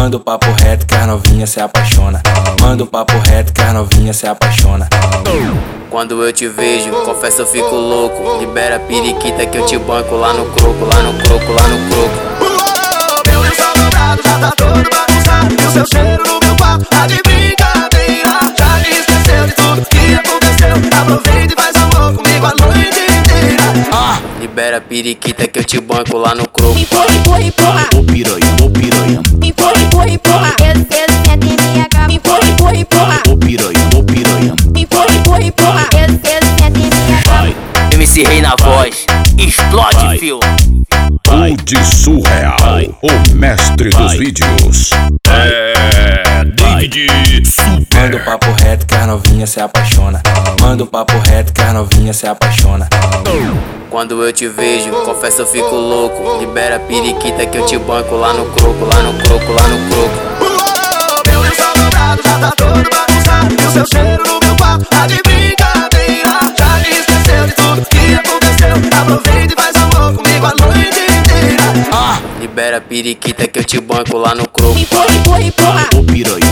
Manda o papo reto que as novinha se apaixona. Manda o papo reto que as novinha se apaixona. Quando eu te vejo, confesso eu fico louco. Libera a periquita que eu te banco lá no croco, lá no croco, lá no croco. Meu lençol dobrado já tá todo bagunçado. E o seu cheiro no meu quarto tá de brincadeira. Já esqueceu de tudo que aconteceu. Aproveita e faz amor comigo a noite inteira. Libera a periquita que eu te banco lá no croco. Empurra, empurra, empurra. Ô piranha, ô piranha. Empurra, empurra, empurra. Eu sento em minha cama. Empurra, empurra, empurra. Ô piranha, ô piranha. Empurra, empurra, empurra. Eu sento em minha cama. Vai, MC Rei na voz, explode, Vai. fio. vai, O de Surreal, Vai. o mestre dos Vai. vídeos. David Manda o papo reto que as novinha se apaixona. Manda o papo reto que as novinha se apaixona. Quando eu te vejo, confesso eu fico louco. Libera a periquita que eu te banco lá no croco, lá no croco, lá no croco. Meu lençol dobrado já tá todo bagunçado. E o seu cheiro no meu quarto tá de brincadeira. Já esqueceu de tudo que aconteceu. Aproveita e faz amor comigo a noite inteira. Libera a periquita que eu te banco lá no croco. Empurra, empurra, empurra. Ô piranha,